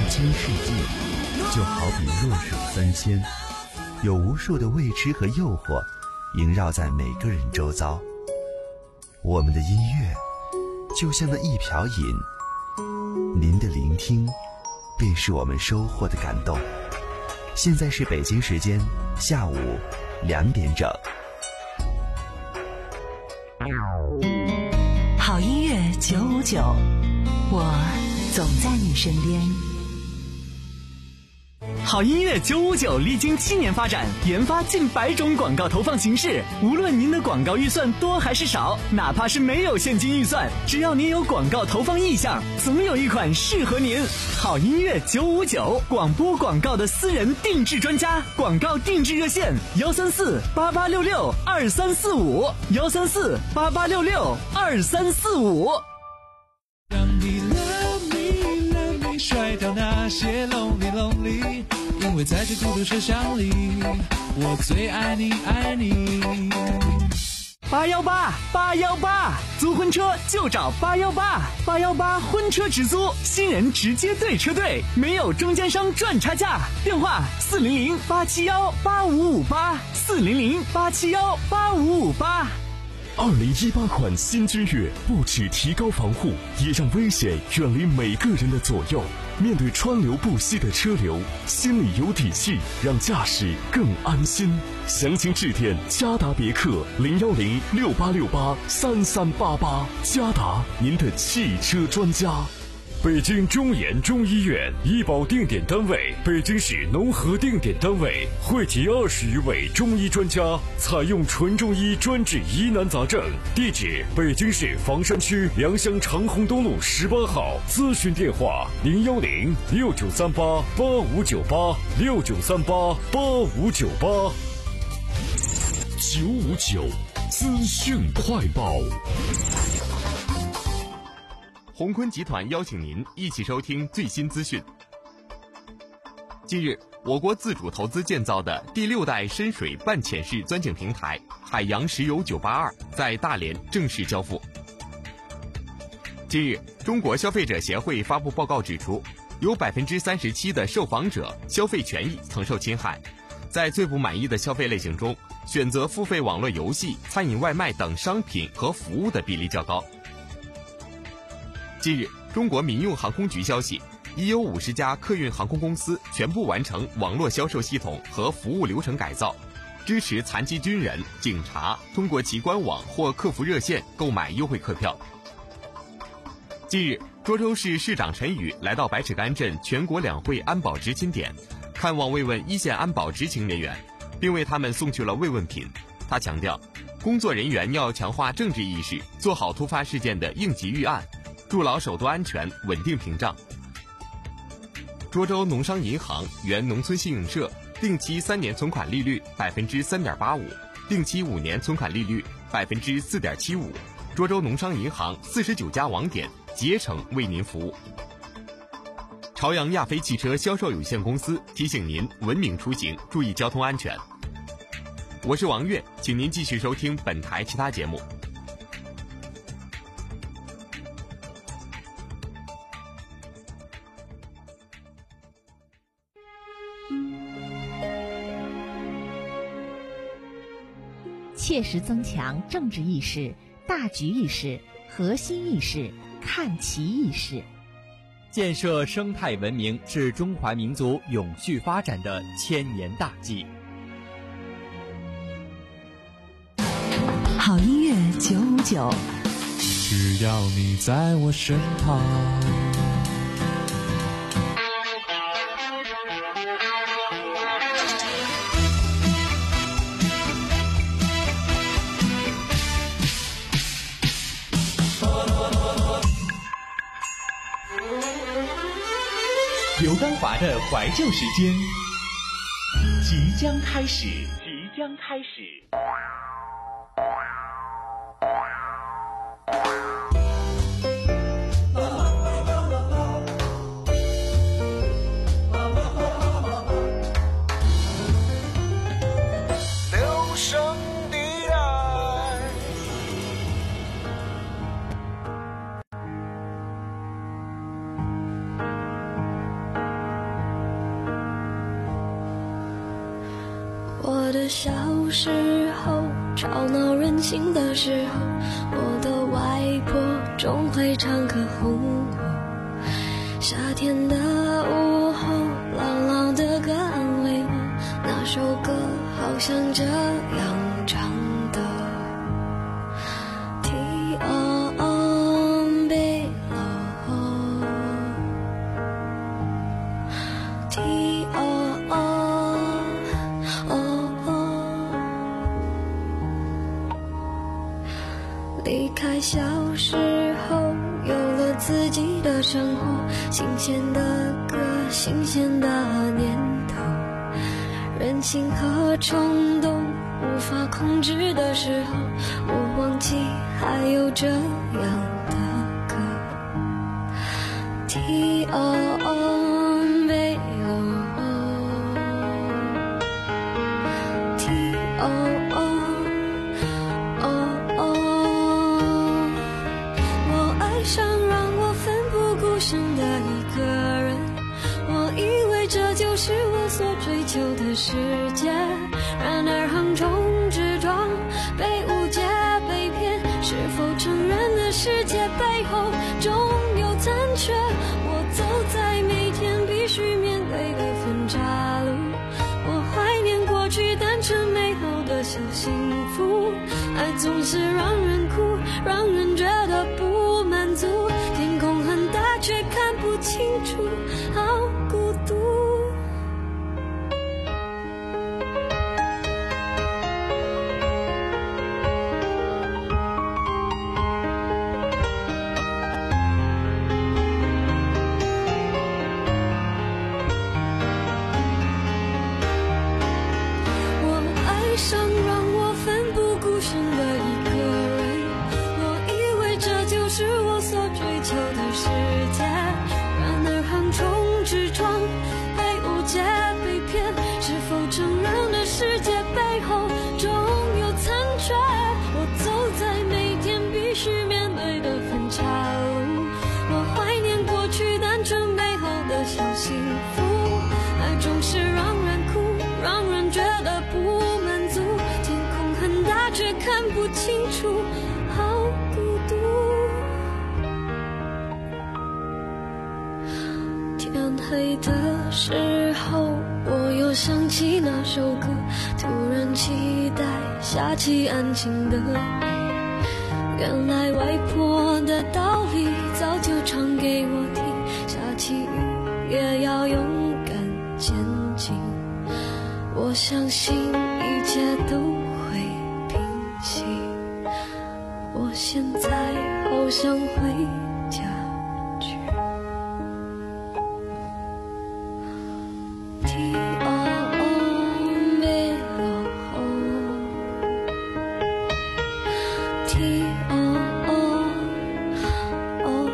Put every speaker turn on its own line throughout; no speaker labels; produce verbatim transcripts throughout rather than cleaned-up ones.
千世界，就好比弱水三千，有无数的未知和诱惑萦绕在每个人周遭。我们的音乐就像那一瓢饮，您的聆听便是我们收获的感动。现在是北京时间下午两点整。
好音乐九五九，我总在你身边。
好音乐九五九历经七年发展，研发近百种广告投放形式。无论您的广告预算多还是少，哪怕是没有现金预算，只要您有广告投放意向，总有一款适合您。好音乐九五九，广播广告的私人定制专家，广告定制热线幺三四八八六六二三四五幺三四八八六六二三四五。
让你 love me love me 甩掉那些 lonely lonely， 因为在这孤独车厢里，我最爱你爱你。
八幺八八幺八，租婚车就找八幺八八幺八婚车直租，新人直接对车队，没有中间商赚差价。电话四零零八七幺八五五八四零零八七幺八五五八。
二零一八款新君越不只提高防护，也让危险远离每个人的左右。面对川流不息的车流，心里有底气，让驾驶更安心。详情致电嘉达别克零幺零六八六八三三八八，嘉达您的汽车专家。
北京中研中医院医保定点单位，北京市农合定点单位，汇集二十余位中医专家，采用纯中医专治疑难杂症。地址：北京市房山区良乡长虹东路十八号。咨询电话：零幺零六九三八八五九八六九三八八五九八。
九五九资讯快报。
鸿坤集团邀请您一起收听最新资讯。近日，我国自主投资建造的第六代深水半潜式钻井平台海洋石油九八二在大连正式交付。近日，中国消费者协会发布报告指出，有 百分之三十七 的受访者消费权益曾受侵害。在最不满意的消费类型中，选择付费网络游戏、餐饮外卖等商品和服务的比例较高。近日，中国民用航空局消息，已有五十家客运航空公司全部完成网络销售系统和服务流程改造，支持残疾军人、警察通过其官网或客服热线购买优惠客票。近日，涿州市市长陈宇来到百尺竿镇全国两会安保执勤点，看望慰问一线安保执勤人员，并为他们送去了慰问品。他强调，工作人员要强化政治意识，做好突发事件的应急预案，筑牢首都安全稳定屏障。涿州农商银行原农村信用社定期三年存款利率百分之三点八五，定期五年存款利率百分之四点七五。涿州农商银行四十九家网点竭诚为您服务。朝阳亚飞汽车销售有限公司提醒您文明出行，注意交通安全。我是王悦，请您继续收听本台其他节目。
切实增强政治意识、大局意识、核心意识、看齐意识，
建设生态文明是中华民族永续发展的千年大计。
好音乐九五九，
只要你在我身旁。
刘丹华的怀旧时间即将开始，即将开始。
留声的爱。
的小时候，吵闹任性的时候，我的外婆总会唱歌哄我。夏天的午后，朗朗的歌安慰我，那首歌好像这样唱的。T O O B O T O O 离开小时候，有了自己的生活，新鲜的歌，新鲜的念头，任性和冲动无法控制的时候，我忘记还有这样的歌。 T O O B O T O O想让我奋不顾身的一个人，我以为这就是我所追求的世界，然而横冲直撞，被误解被骗，是否承认的世界背后总有残缺，我走在每天必须面对的分岔路，我怀念过去单纯美好的小幸福，爱总是让人哭，让人觉得不满足，天空很大却看不清楚，好孤独。我爱上让我奋不顾身的一个人，我以为这就是我所追求的世界，然而横冲直撞，被误解被骗，是否承认的世界背后总有残缺，我走在每天必须面对的分岔路，我怀念过去单纯美好的小幸福，爱总是让人哭，让人觉得不满足，天空很大却看不清楚，好孤独。天黑的时候，我又想起那首歌，突然期待下起安静的雨，原来外婆的道理早就唱给我听，下起雨也要勇敢前进，我相信一切都会平息，我现在好想回家去。 T O O B O T O O O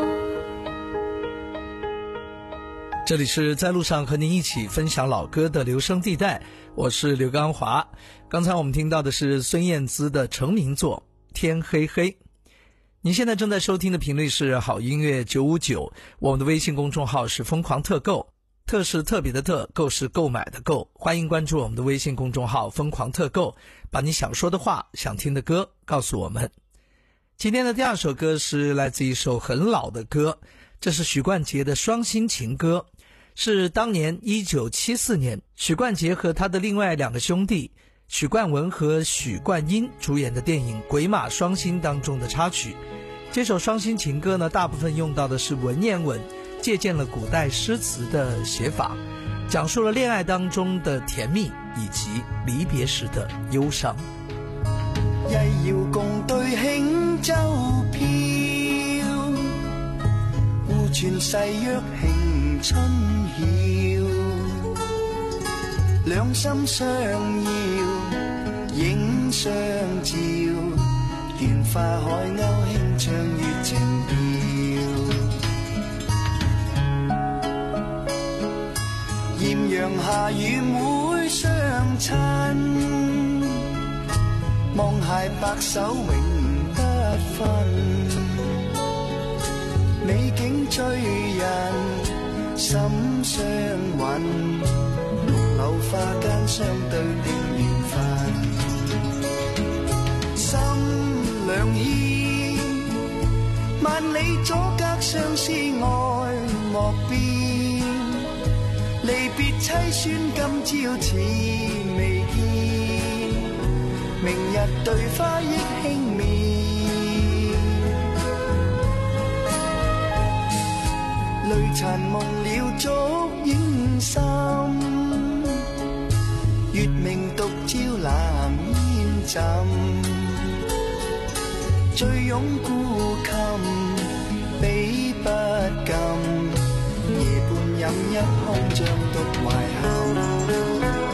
这里是在路上和您一起分享老歌的留声地带，我是刘刚华。刚才我们听到的是孙燕姿的成名作《天黑黑》。您现在正在收听的频率是好音乐九五九，我们的微信公众号是疯狂特购，特是特别的特，购是购买的购，欢迎关注我们的微信公众号疯狂特购，把你想说的话、想听的歌告诉我们。今天的第二首歌是来自一首很老的歌，这是许冠杰的双星情歌，是当年一九七四年许冠杰和他的另外两个兄弟许冠文和许冠英主演的电影《鬼马双星》当中的插曲。这首双星情歌呢，大部分用到的是文言文，借鉴了古代诗词的写法，讲述了恋爱当中的甜蜜以及离别时的忧伤。
一要共對輕舟飄，互傳誓約慶春曉，兩心相邀影相照，斷花海鷗輕唱月情調，豔陽下與妹相親，望鞋白首永不分，美景醉人心相韻，綠柳花間相對的月两牽，萬里阻隔相思愛莫變，離別凄酸今朝似未見，明日對花憶輕面，淚殘夢了燭影深，月明獨照藍煙浸，醉擁孤琴比不禁，夜半飲一空像獨懷憾。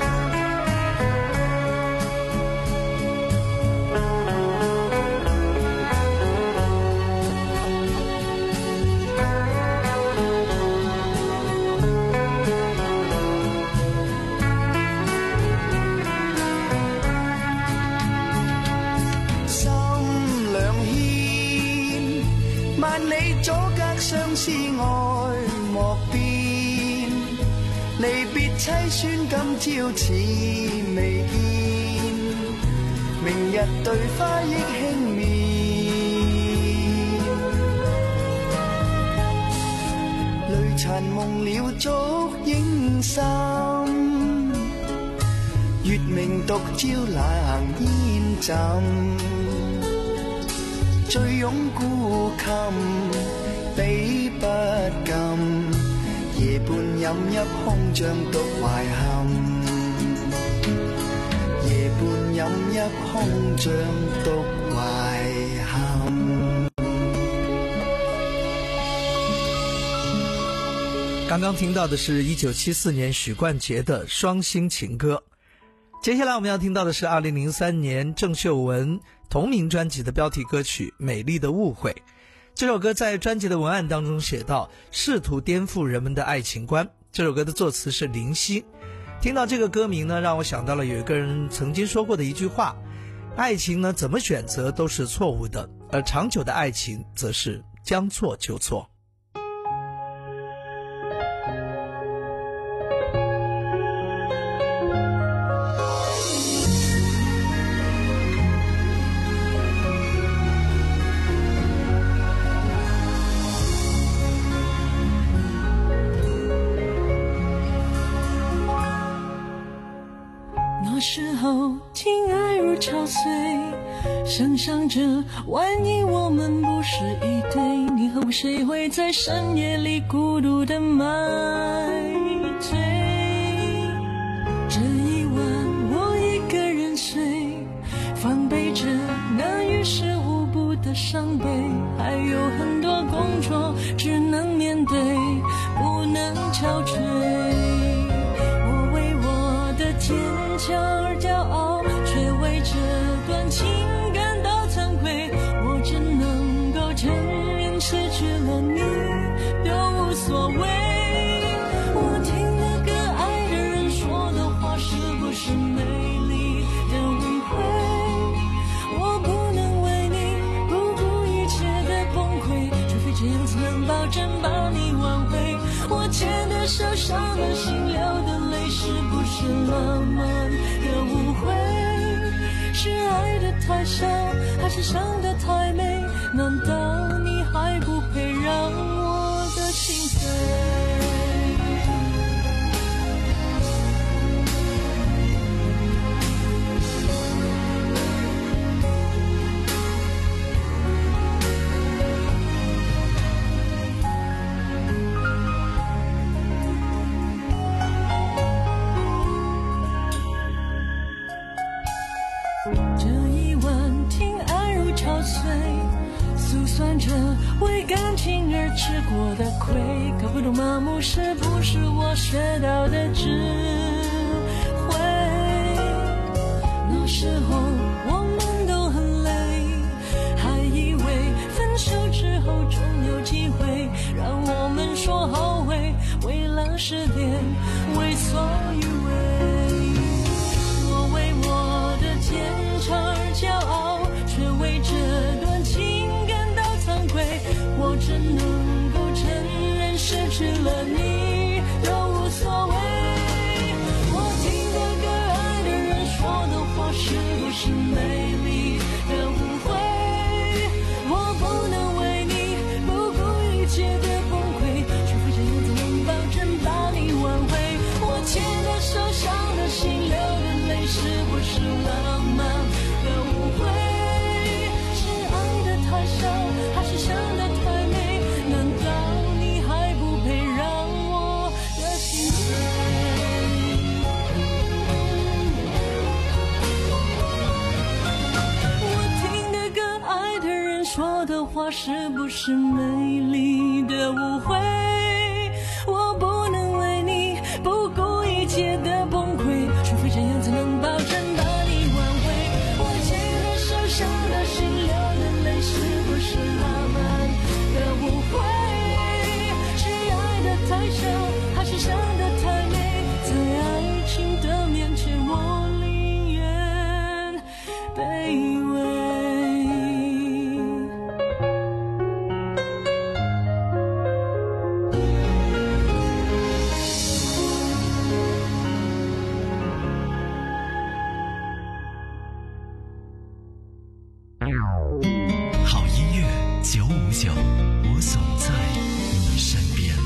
相思愛莫變，離別凄酸今朝似未見，明日對花憶輕面，淚殘夢了燭影深，月明獨照冷煙浸，醉擁孤琴比不禁，夜半飲一空像獨懷憾，夜半飲一空像獨懷憾。
刚刚听到的是一九七四年许冠杰的《双星情歌》，接下来我们要听到的是二零零三年郑秀文同名专辑的标题歌曲《美丽的误会》。这首歌在专辑的文案当中写到，试图颠覆人们的爱情观。这首歌的作词是林夕。听到这个歌名呢，让我想到了有一个人曾经说过的一句话：爱情呢，怎么选择都是错误的，而长久的爱情则是将错就错。
那时候情爱如潮水，想象着万一我们不是一对，你和我谁会在深夜里孤独的买醉？这一晚我一个人睡，防备着那于事无补的伤悲，还有很多工作只能面对，不能憔悴。我为我的坚强而骄傲，却为这段情感到惭愧。我只能够承认失去了你都无所谓。我听了个爱的人说的话，是不是美丽的误会？我不能为你不顾一切的崩溃，除非这样才能保证帮你挽回。我牵的手，伤的心，流的泪，是不是浪漫的误会？是爱的太少，还是伤的太美？难道你还不配让我的心飞？为感情而吃过的亏，搞不懂麻木是不是我学到的智慧。那时候我们都很累，还以为分手之后总有机会，让我们说后悔，为了失恋为所欲为。我为我的坚强而骄傲，却为这段情我只能够承认失去了你都无所谓。我听了个爱的人说的话，是不是美丽的误会？ 话是不是美丽的误会？我不能为你不顾一切的崩溃，除非这样才能保证把你挽回。我记得受伤的心流的泪是不是他们的误会？是爱的太少还是伤的太美？在爱情的面前我宁愿卑微。
好音乐九五九，我总在你身边。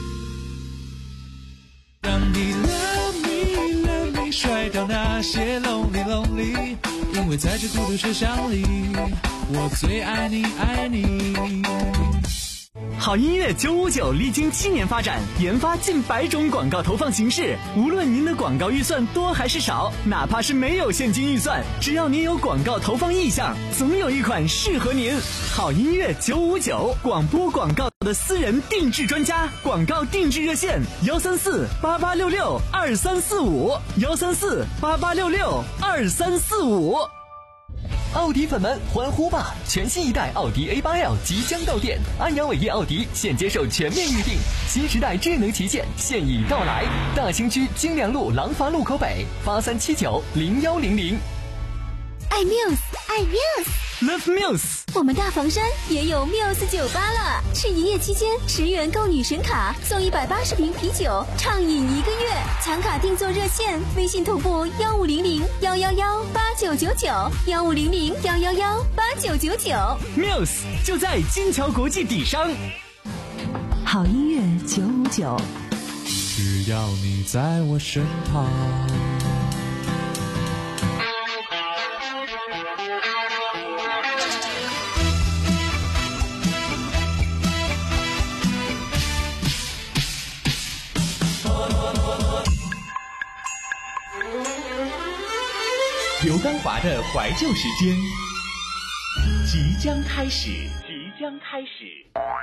让你 love me love me 甩掉那些 lonely lonely， 因为在这孤独车厢里，我最爱你爱你。
好音乐九五九历经七年发展，研发近百种广告投放形式。无论您的广告预算多还是少，哪怕是没有现金预算，只要您有广告投放意向，总有一款适合您。好音乐九五九，广播广告的私人定制专家，广告定制热线：幺三四八八六六二三四五，幺三四八八六六二三四五。
奥迪粉们欢呼吧！全新一代奥迪 A 八 L 即将到店，安阳伟业奥迪现接受全面预定，新时代智能旗舰现已到来。大兴区金良路廊坊路口北，八三七九零幺零零。
爱 Muse， 爱 Muse，Love
Muse。
我们大房山也有 Muse 酒吧了，是营业期间十元购女神卡送一百八十瓶啤酒，畅饮一个月。抢卡定做热线，微信同步幺五零零幺幺幺八九九九，幺五零零幺幺幺八九九九。
Muse 就在金桥国际底商。
好音乐九五九，
只要你在我身旁。
刘刚华的怀旧时间即将开始，即将开始。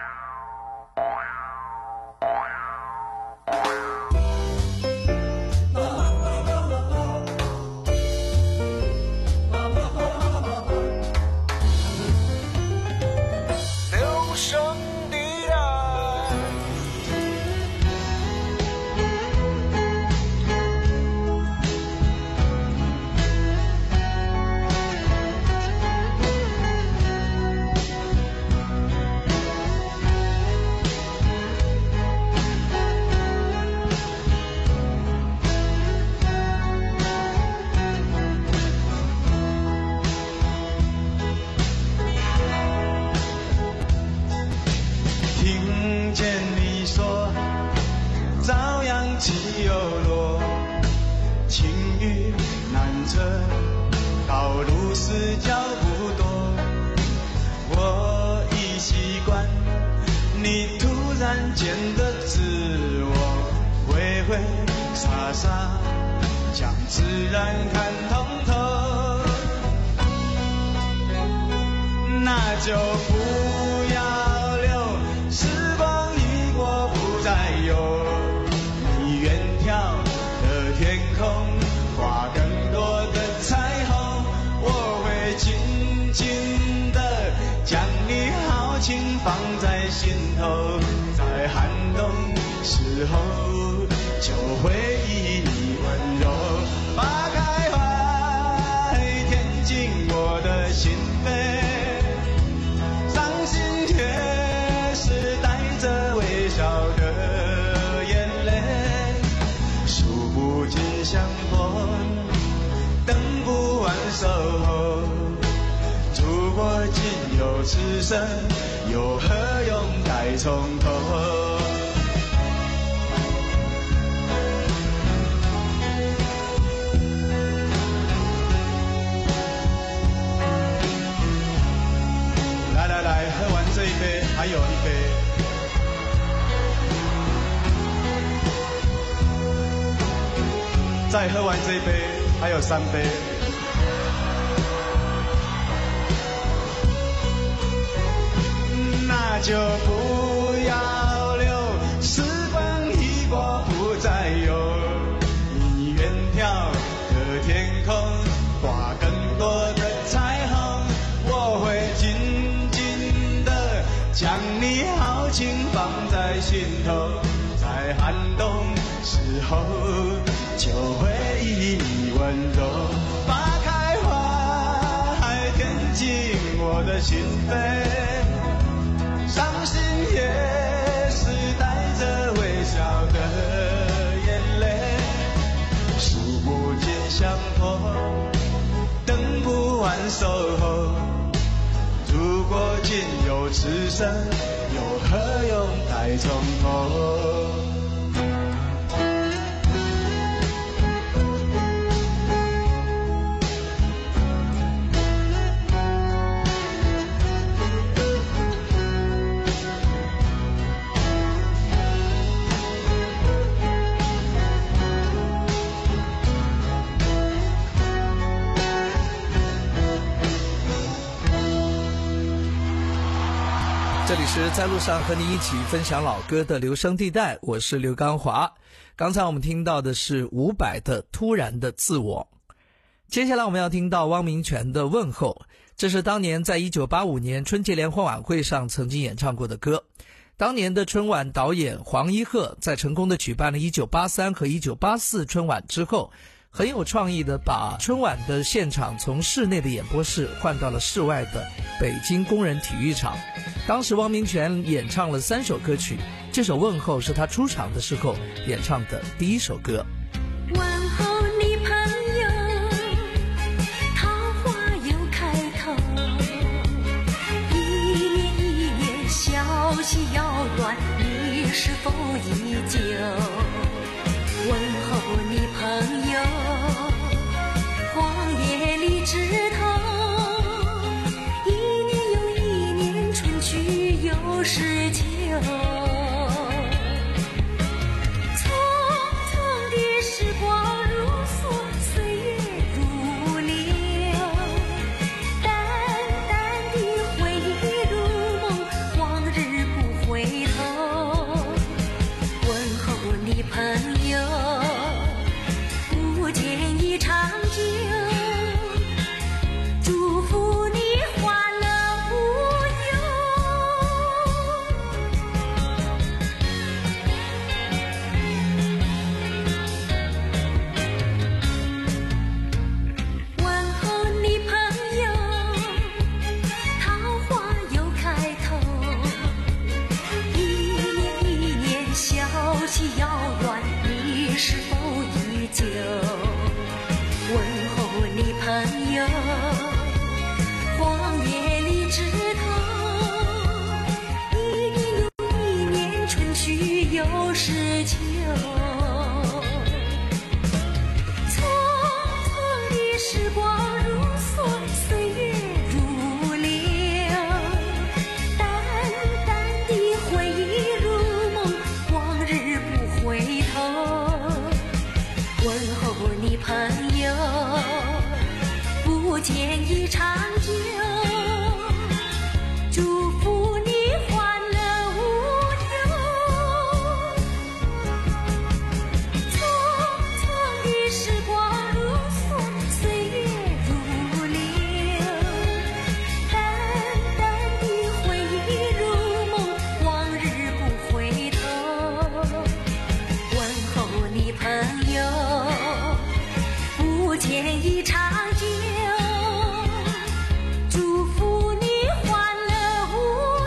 留声的爱，听见你说朝阳起又落，晴雨难测，道路是脚不多。我已习惯你突然间的自我，挥挥洒洒将自然看通透，那就不要留时光一过不再有，你远眺的天空画更多的彩虹，我会静静地将你豪情放在心头，在寒冬时候就回忆你温柔，把开怀填进我的心扉，伤心却是带着微笑的眼泪，数不尽相逢，等不完守候，如果仅有此生，又何用再从头。来来来，喝完这一杯，还有一杯。再喝完这一杯，还有三杯。 就不要留，时光一过不再有。你远眺的天空，画更多的彩虹，我会紧紧的将你豪情放在心头，在寒冬时候就会以你温柔花开花海，填进我的心扉。伤心也是带着微笑的眼泪，数不尽相逢，等不完守候。如果仅有此生，又何用再从头？
这里是在路上和你一起分享老歌的留声地带，我是刘刚华。刚才我们听到的是伍佰的《突然的自我》，接下来我们要听到汪明荃的《问候》，这是当年在一九八五年春节联欢晚会上曾经演唱过的歌。当年的春晚导演黄一鹤在成功的举办了一九八三和一九八四春晚之后，很有创意的把春晚的现场从室内的演播室换到了室外的北京工人体育场。当时汪明荃演唱了三首歌曲，这首《问候》是他出场的时候演唱的第一首歌。
问候你朋友，桃花又开头，一年一年消息遥远，你是否依旧？问候你朋友，荒野里枝头，一年又一年，春去又是秋。匆匆的时光如梭，岁月如流，淡淡的回忆如梦，往日不回头。问候你朋友，不见已长久，祝福你欢乐无忧。问候你朋友，桃花又开头，一年一年消息遥远，你是否依旧？问候你朋友，荒野里枝头，一年又一年，春去又是秋。匆匆的时光如梭，岁月如流，淡淡的回忆如梦，往日不回头。问候你朋友，不见已长久，祝福你欢乐无忧。匆匆的时光如梭，岁月如流，淡淡的回忆如梦，往日不回头。问候你朋友，不见已长久，祝福你欢乐无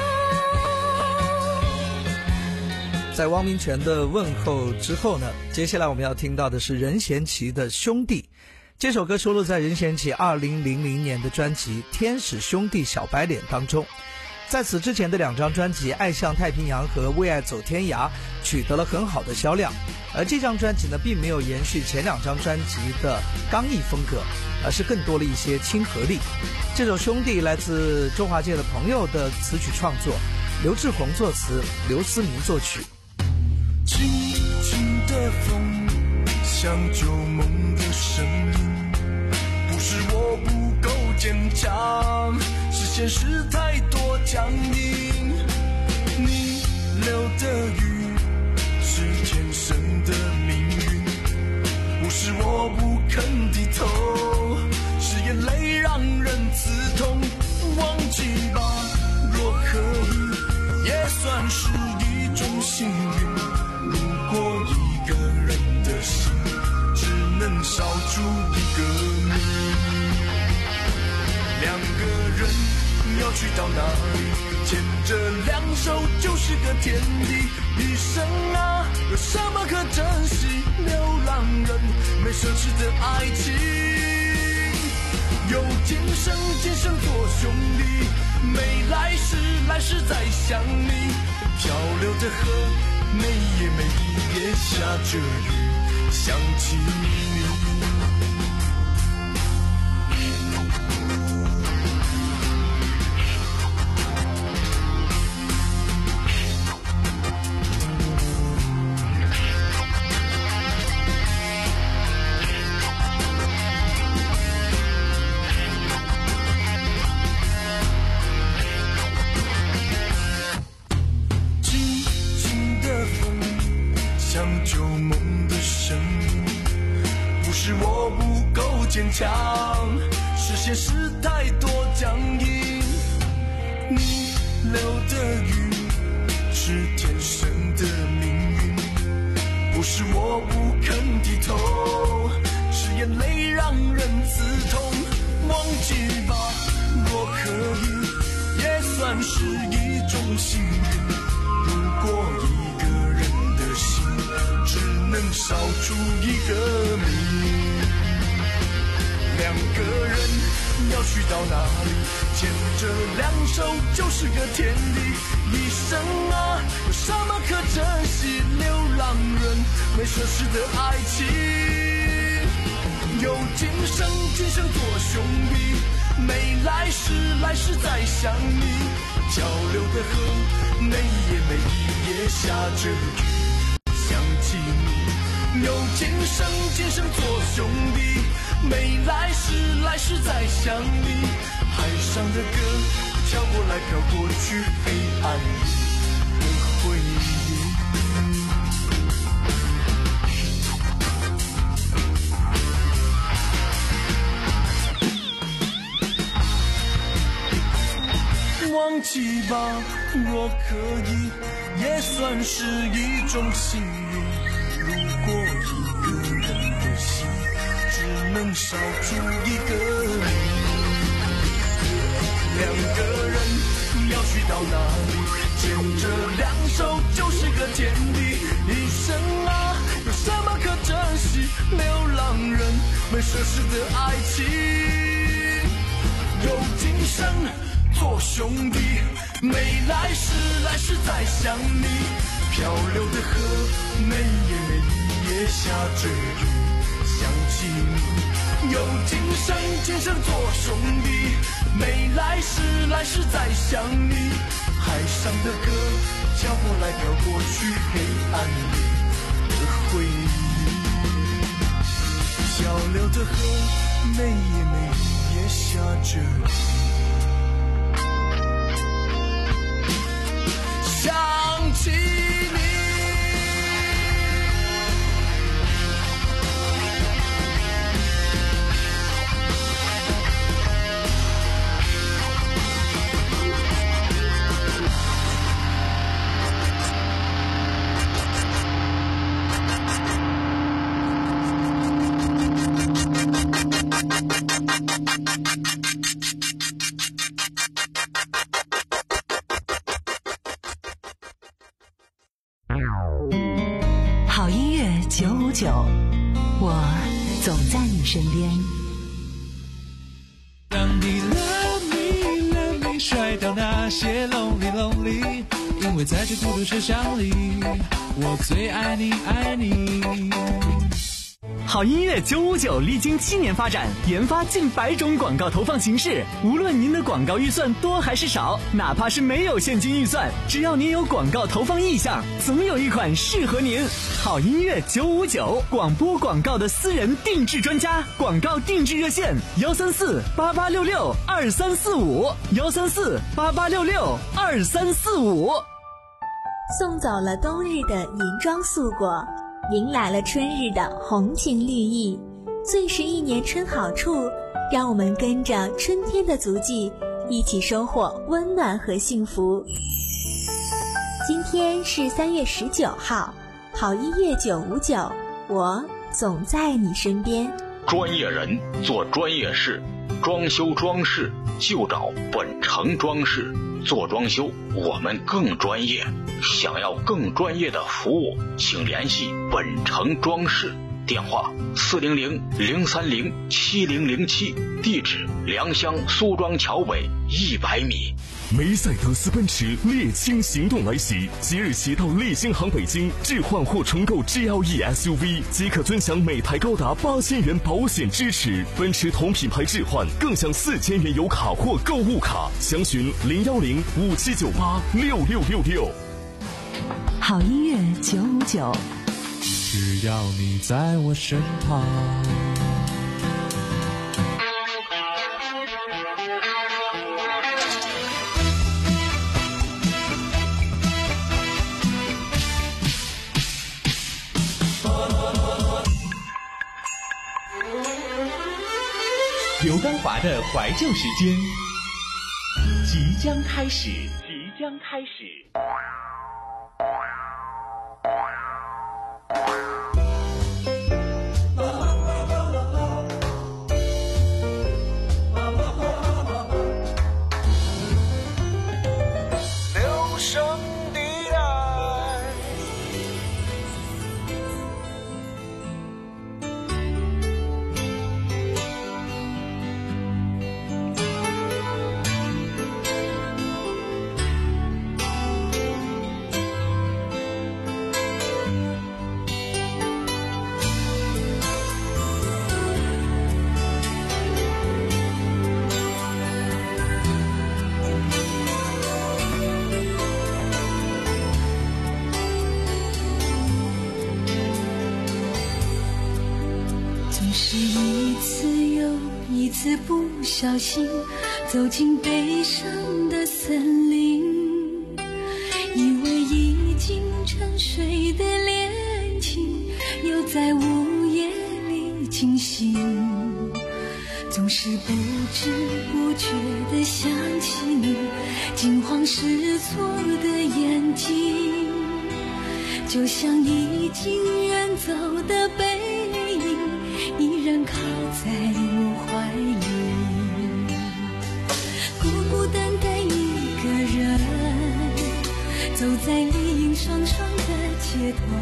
忧。
在汪明荃的问候之后呢，接下来我们要听到的是任贤齐的《兄弟》。这首歌收录在任贤齐二零零零年的专辑《天使兄弟小白脸》当中。在此之前的两张专辑《爱向太平洋》和《为爱走天涯》取得了很好的销量，而这张专辑呢，并没有延续前两张专辑的刚毅风格，而是更多了一些亲和力。这首《兄弟》来自周华健的朋友的词曲创作，刘志宏作词，刘思明作曲。
轻轻的风，像旧梦的声音，不是我不够坚强，是现实太多僵硬。你流的雨是天生的命运，不是我不肯低头，是眼泪让人刺痛。忘记吧，若可以，也算是一种幸运。如果一个人的心只能少出一个你，两个人要去到哪里？牵着两手就是个天地。一生啊，有什么可珍惜？流浪人没奢侈的爱情，有今生今生做兄弟，没来世来世再想你。漂流的河，每夜每夜下着雨，想起你。坚强，是现实太多僵硬。你流的雨是天生的命运，不是我不肯低头，是眼泪让人刺痛。忘记吧，若可以，也算是一种幸运。如果一个人的心只能少出一个你，两个人要去到哪里？牵着两手就是个天地。一生啊，有什么可珍惜？流浪人没奢侈的爱情，有今生今生做兄弟，没来世来世再想你。漂流的河，每夜每夜下着雨，想起你。有今生今生做兄弟，没来世来世再想你。海上的歌飘过来飘过去，黑暗里的回忆。忘记吧，若可以，也算是一种幸运。如果一个人的心只能少出一个你，两个人要去到哪里？牵着两手就是个天地。一生啊，有什么可珍惜？流浪人没奢侈的爱情，有今生做兄弟，没来世来世再想你。漂流的河，每夜每夜下着雨，想起你。有今生今生做兄弟，没来世来世再想你。海上的歌飘过来飘过去，黑暗里的回忆。漂流的河，每夜每夜下着雨，想起你。
好音乐九五九，我总在你身边。
让你 love me love me 甩掉那些 lonely lonely， 因为在这孤独车厢里，我最爱你爱你。
好音乐九五九历经七年发展，研发近百种广告投放形式。无论您的广告预算多还是少，哪怕是没有现金预算，只要您有广告投放意向，总有一款适合您。好音乐九五九，广播广告的私人定制专家，广告定制热线：幺三四八八六六二三四五，幺三四八八六六二三四五。
送走了冬日的银装素裹，迎来了春日的红情绿意，最是一年春好处，让我们跟着春天的足迹，一起收获温暖和幸福。今天是三月十九号，好音乐九五九，我总在你身边。
专业人做专业事，装修装饰就找本城装饰。做装修我们更专业，想要更专业的服务，请联系本城装饰，电话四零零零三零七零零七，地址良乡苏庄桥北一百米。
梅赛德斯奔驰猎青行动来袭，即日起到立新行北京置换或重购 G L E S U V 即可尊享每台高达八千元保险支持，奔驰同品牌置换更享四千元油卡或购物卡。详询零幺零五七九八六六六六。
好音乐九五九，
只要你在我身旁。
刘刚华的怀旧时间即将开始，即将开始。
留声的爱。
是一次又一次不小心走进悲伤的森林，以为已经沉睡的恋情又在午夜里惊醒，总是不知不觉地想起你惊慌失措的眼睛，就像已经远走的背影依然靠在我怀里，孤孤单单一个人走在丽影双双的街头，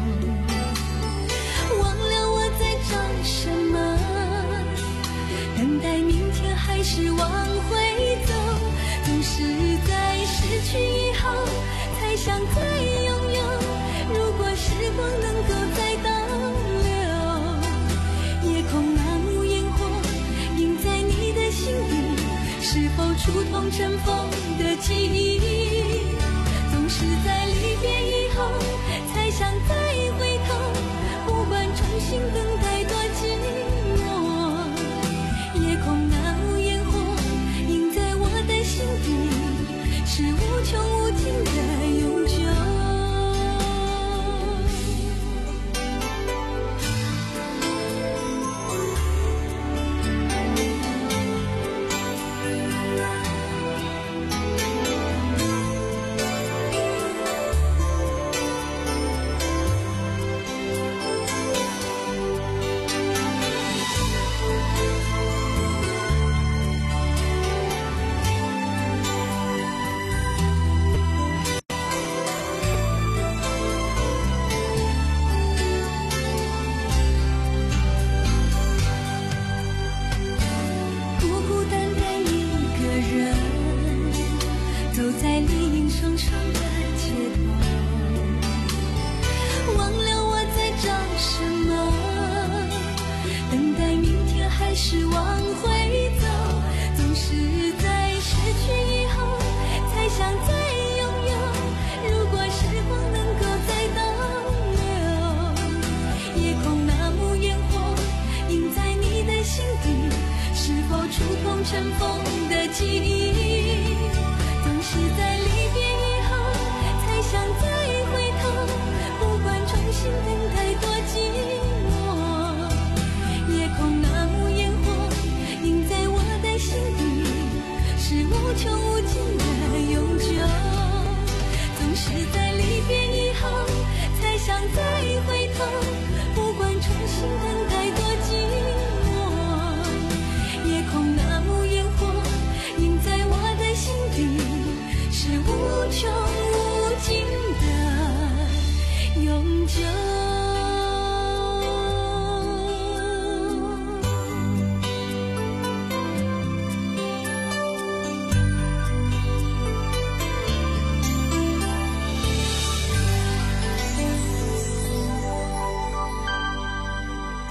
忘了我在找什么，等待明天还是往回走，总是在失去以后才想再拥有，如果时光能够再倒流，夜空那幕烟火映在你的心里，是否触痛尘封的记忆，总是在离别以后才想再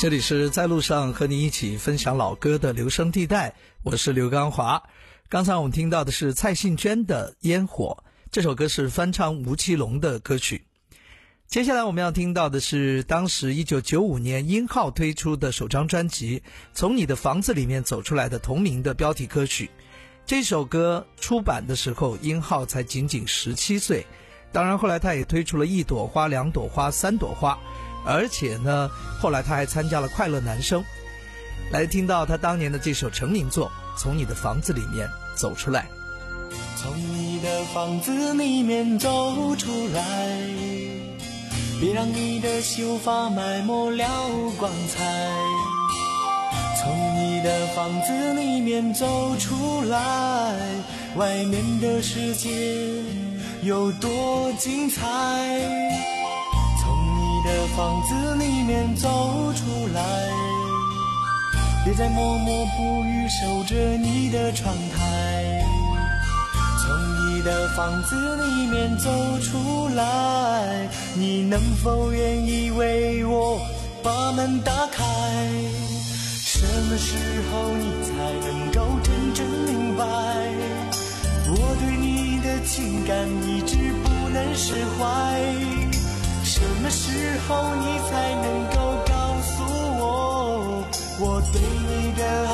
这里是在路上和你一起分享老歌的留声地带，我是刘刚华。刚才我们听到的是蔡幸娟的《烟火》，这首歌是翻唱吴奇隆的歌曲。接下来我们要听到的是当时一九九五年英浩推出的首张专辑《从你的房子里面走出来的》同名的标题歌曲。这首歌出版的时候英浩才仅仅十七岁，当然后来他也推出了一朵花、两朵花、三朵花，而且呢后来他还参加了快乐男声。来听到他当年的这首成名作《从你的房子里面走出来》。
从你的房子里面走出来，别让你的秀发埋没了光彩。从你的房子里面走出来，外面的世界有多精彩。从你的房子里面走出来，别再默默不语守着你的窗台。从你的房子里面走出来，你能否愿意为我把门打开？什么时候你才能够真正明白，我对你的情感一直不能释怀？什么时候你才能够告诉我，我对你的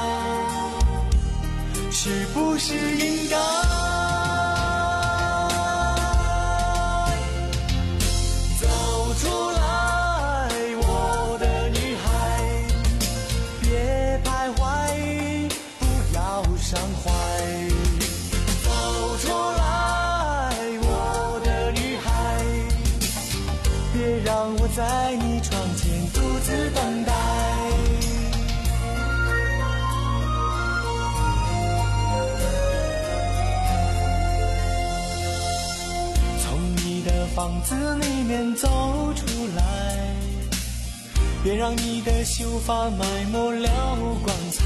爱是不是应该？在你窗前独自等待。从你的房子里面走出来，别让你的秀发埋没了光彩。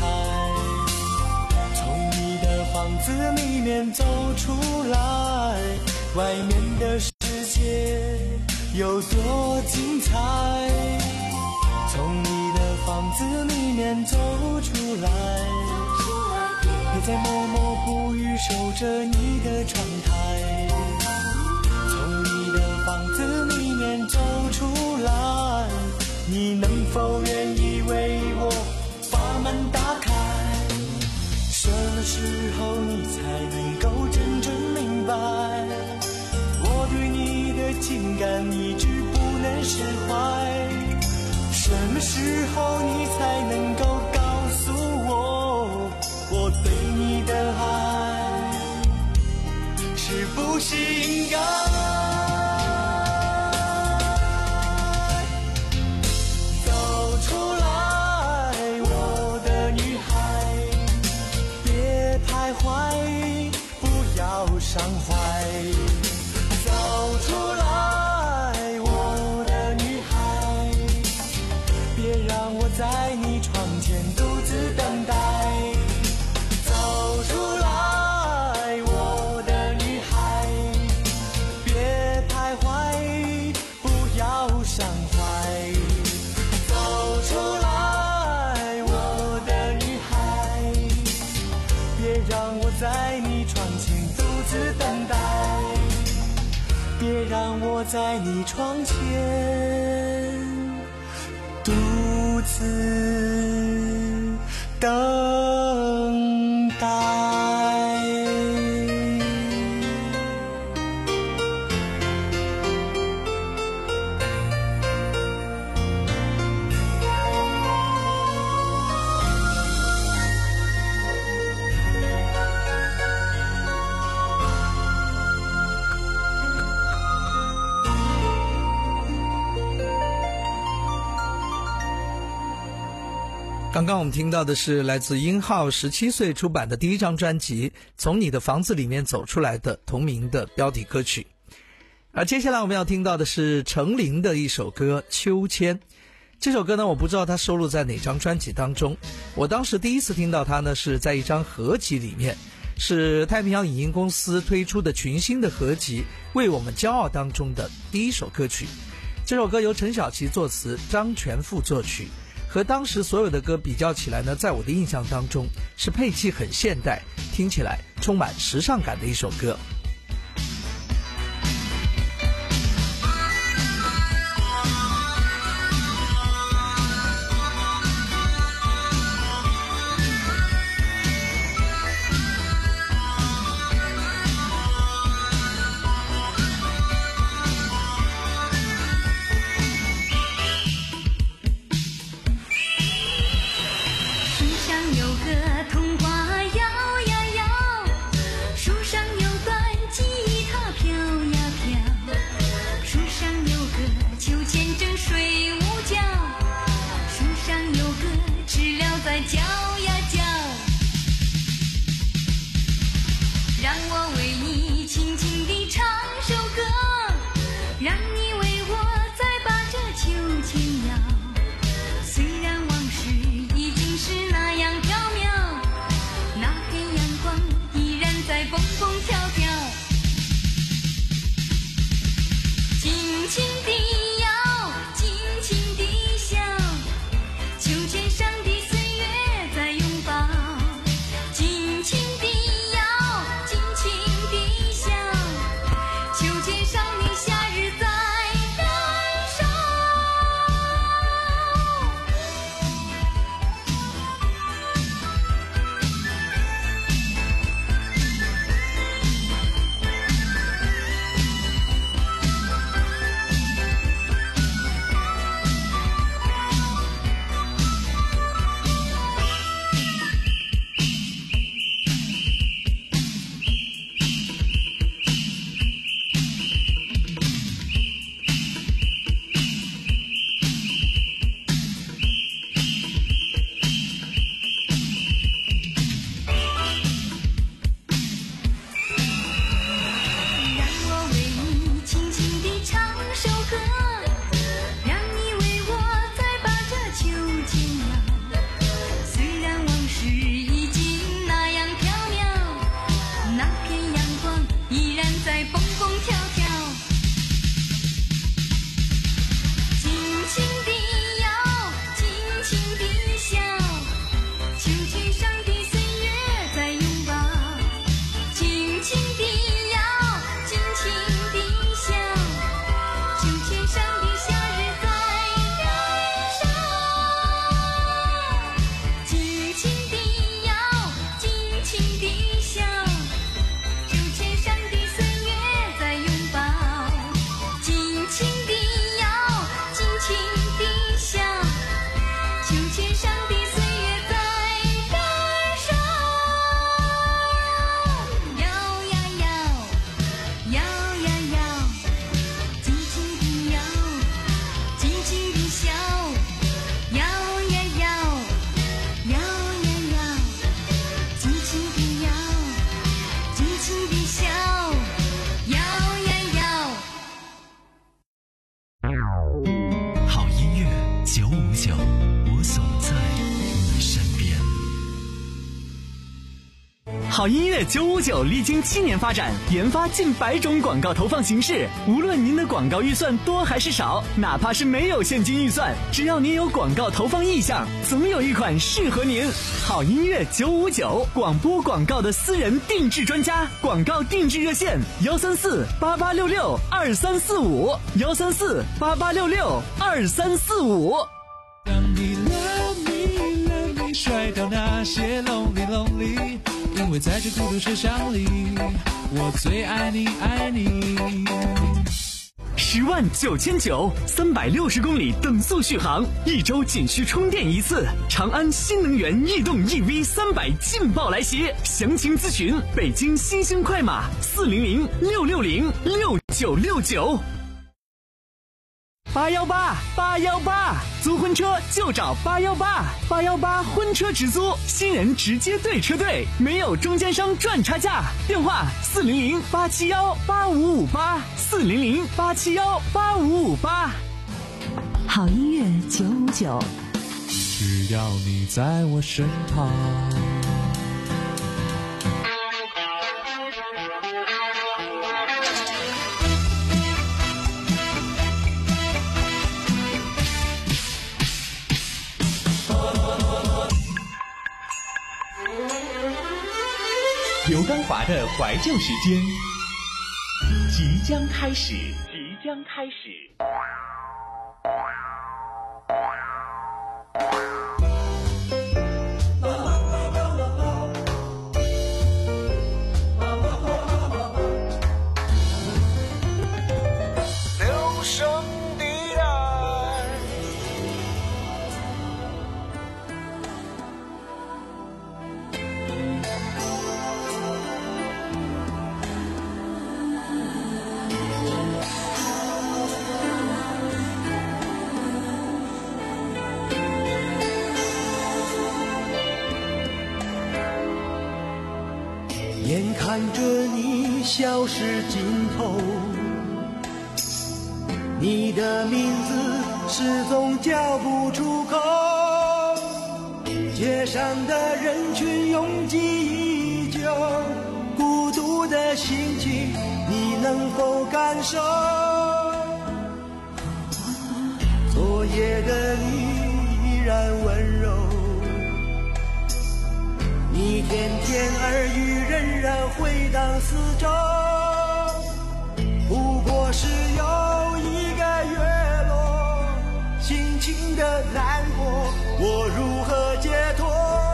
从你的房子里面走出来，外面的世界有多精彩。从你的房子里面走出来，别再默默不语守着你的窗台。从你的房子里面走出来，你能否愿意为我把门打开？什么时候你才能够真正明白，我对你的情感一直不能释怀？什么时候你才能够告诉我，我对你的爱是不是应该？走出来，我的女孩，别徘徊，不要伤怀。在你窗前独自等待。走出来，我的女孩，别徘徊，不要伤怀。走出来，我的女孩，别让我在你窗前独自等待。别让我在你窗前独自等待。
刚刚我们听到的是来自英浩十七岁出版的第一张专辑《从你的房子里面走出来的》同名的标题歌曲。而接下来我们要听到的是程琳的一首歌《秋千》。这首歌呢，我不知道它收录在哪张专辑当中。我当时第一次听到它呢，是在一张合集里面，是太平洋影音公司推出的群星的合集《为我们骄傲》当中的第一首歌曲。这首歌由陈小琪作词，张全富作曲。 和当时所有的歌比较起来呢，在我的印象当中是配器很现代，听起来充满时尚感的一首歌。
好音乐九五九历经七年发展，研发近百种广告投放形式。无论您的广告预算多还是少，哪怕是没有现金预算，只要您有广告投放意向，总有一款适合您。好音乐九五九，广播广告的私人定制专家，广告定制热线：幺三四八八六六二三四五，幺三四八八六六二三四五。
让你 love me love me 甩掉那些 lonely lonely， 因为在这孤独车厢里，我最爱你爱你。
十万九千九，三百六十公里等速续航，一周仅需充电一次。长安新能源逸动 E V 三百劲爆来袭，详情咨询北京新兴快马四零零六六零六九六九。八幺八八幺八，租婚车就找八幺八，八幺八婚车直租，新人直接对车队，没有中间商赚差价。电话四零零八七幺八五五八，四零零八七幺八五五八。
好音乐九五九，
只要你在我身旁。
刘刚华的怀旧时间即将开始，
即将开始。
留声地带，
眼看着你消失尽头，你的名字始终叫不出口，街上的人群拥挤依旧，孤独的心情你能否感受？昨夜的你依然温柔，你甜甜耳语仍然回荡四周，不过是有一个月落，心情的难过我如何解脱？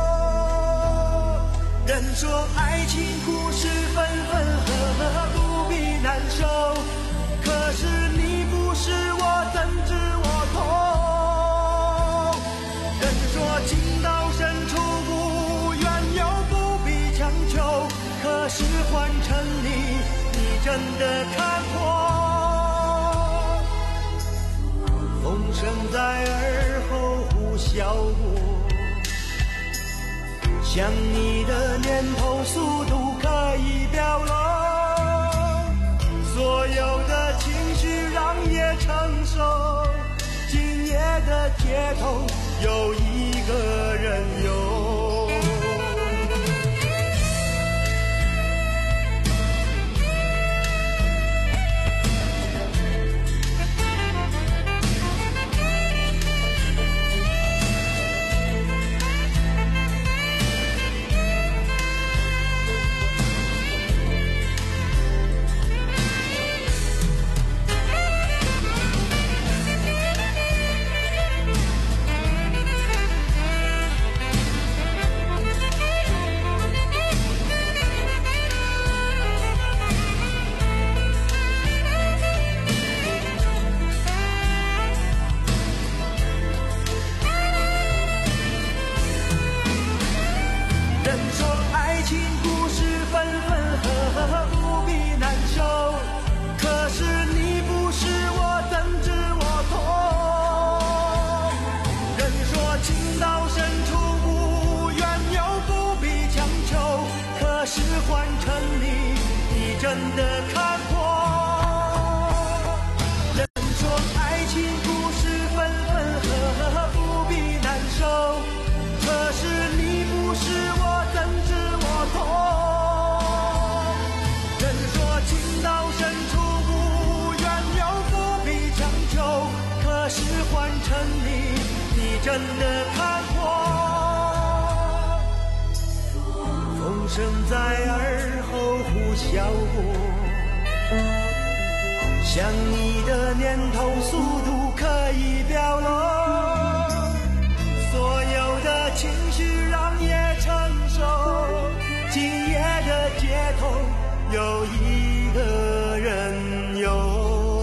人说爱情故事分分合合不必难受，可是你不是我怎知我痛？人说情到深处不远又不必强求，可是换成你，你真的看破。风声在耳后呼啸过，想你的念头速度可以表露，所有的情绪让夜承受，今夜的街头有一个人游。真的看破，人说爱情故事分分合合不必难受，可是你不是我怎知我痛？人说情到深处不远又不必强求，可是换成你，你真的看破。风声在耳后呼啸过，想你的念头速度可以表露，所有的情绪让夜承受，今夜的街头有一个人游。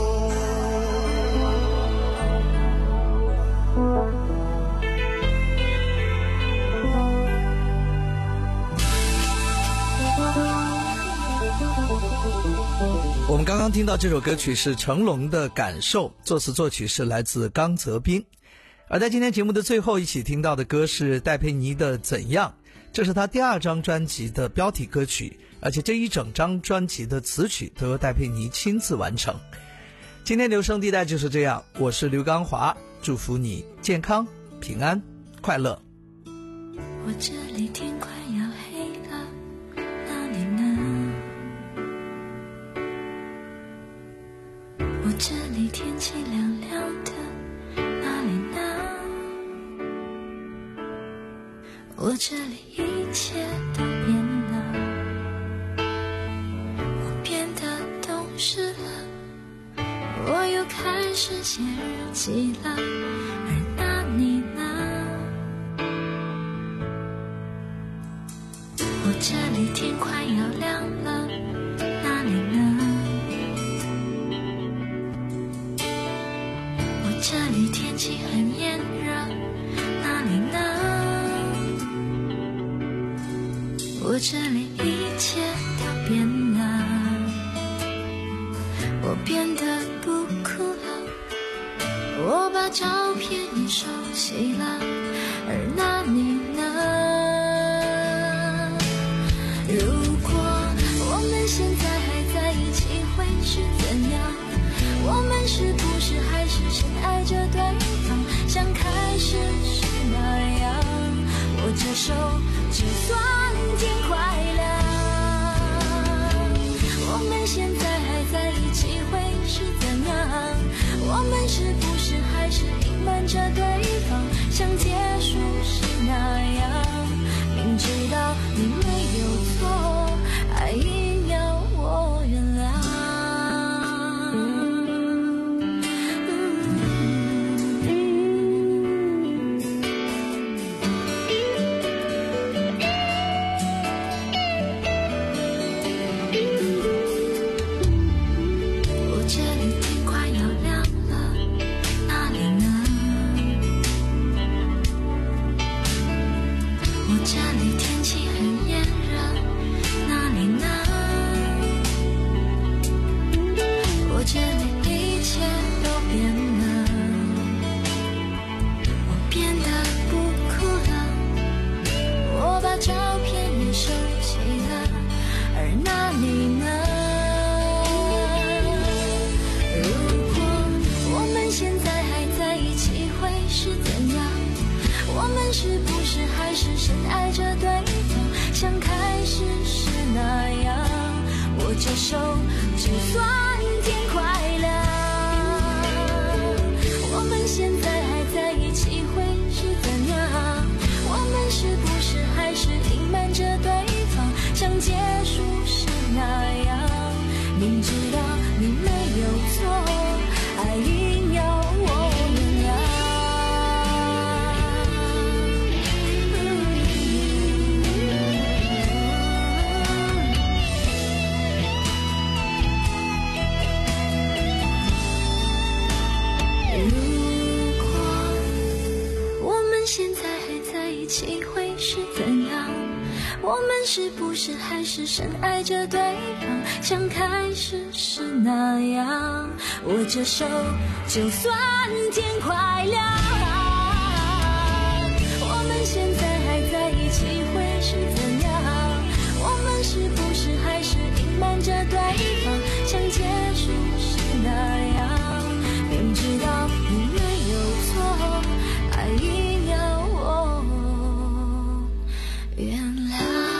我们刚刚听到这首歌曲是成龙的《感受》，作词作曲是来自刚泽斌。而在今天节目的最后一起听到的歌是戴佩妮的《怎样》，这是他第二张专辑的标题歌曲，而且这一整张专辑的词曲都由戴佩妮亲自完成。今天留声地带就是这样，我是刘刚华，祝福你健康、平安、快乐。
我这里天快要黑了，哪里呢？我这里天气凉凉的，哪里呢？我这里一切都变了， 是写日记了，而那你呢？我这里天快要亮了，那里呢？我这里天气很炎热，那里呢？我这里一切都变了，我变得不哭了，我把照片也收起了，而那你呢？如果我们现在还在一起会是怎样？我们是不是还是深爱着对方，像开始时那样？握着手就算天快亮。我们现在还在一起会是怎样？我们是不是还是隐瞒着对方，像结束时那样？明知道你没有错，还硬要我原谅。是不是还是深爱着对方，像开始时那样？握着手就算天快亮。我们现在还在一起会是怎样？我们是不是还是隐瞒着对方，像结束时那样？明知道你没有错，还硬要我原谅。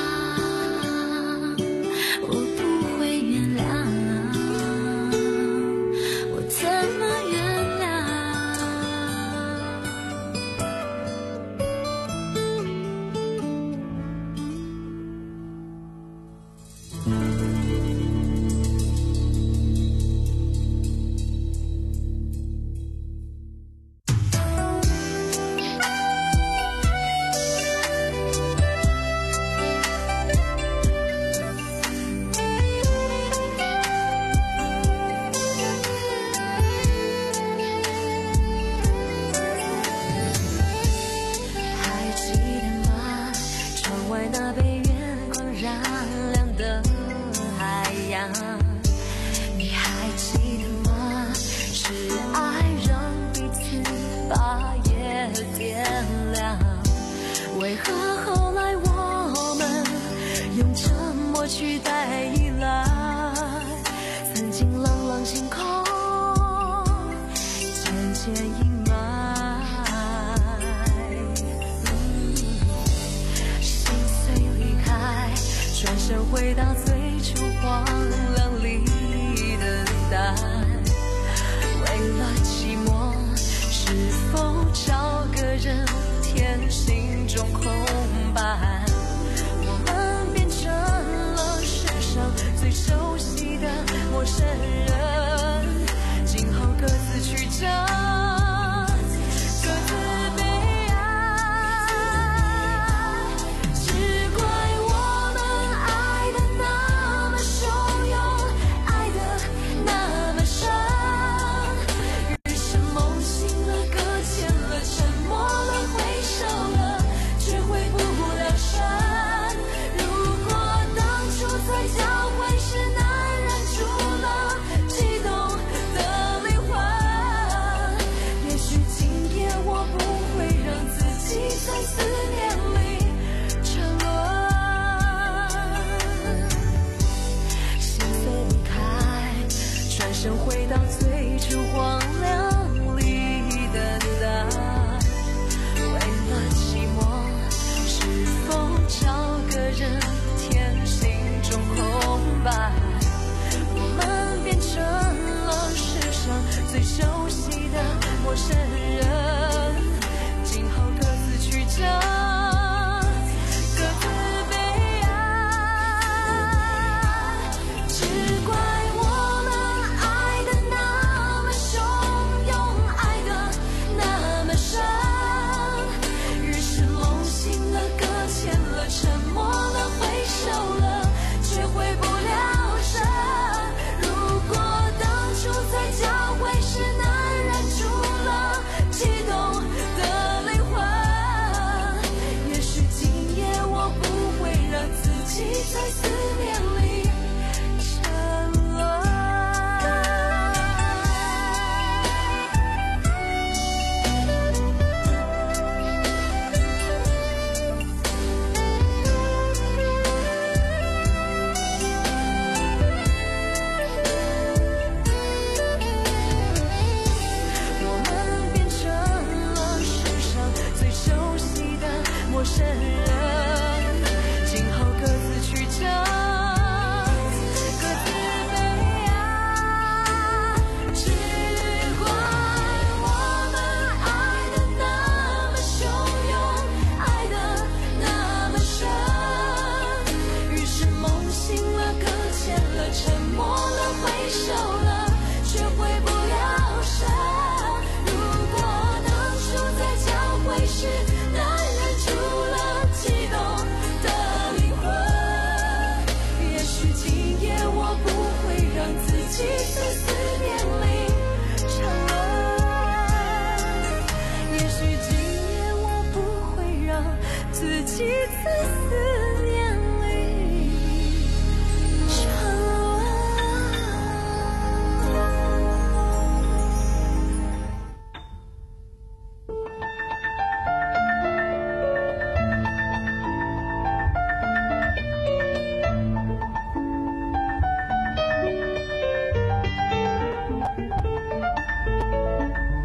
取代依赖，曾经朗朗星空渐渐阴霾，心碎离开，转身回到最初荒凉里等待。为了寂寞，是否找个人填心中空白？我们变成了世上最熟悉的陌生人，今后各自去找的陌生人。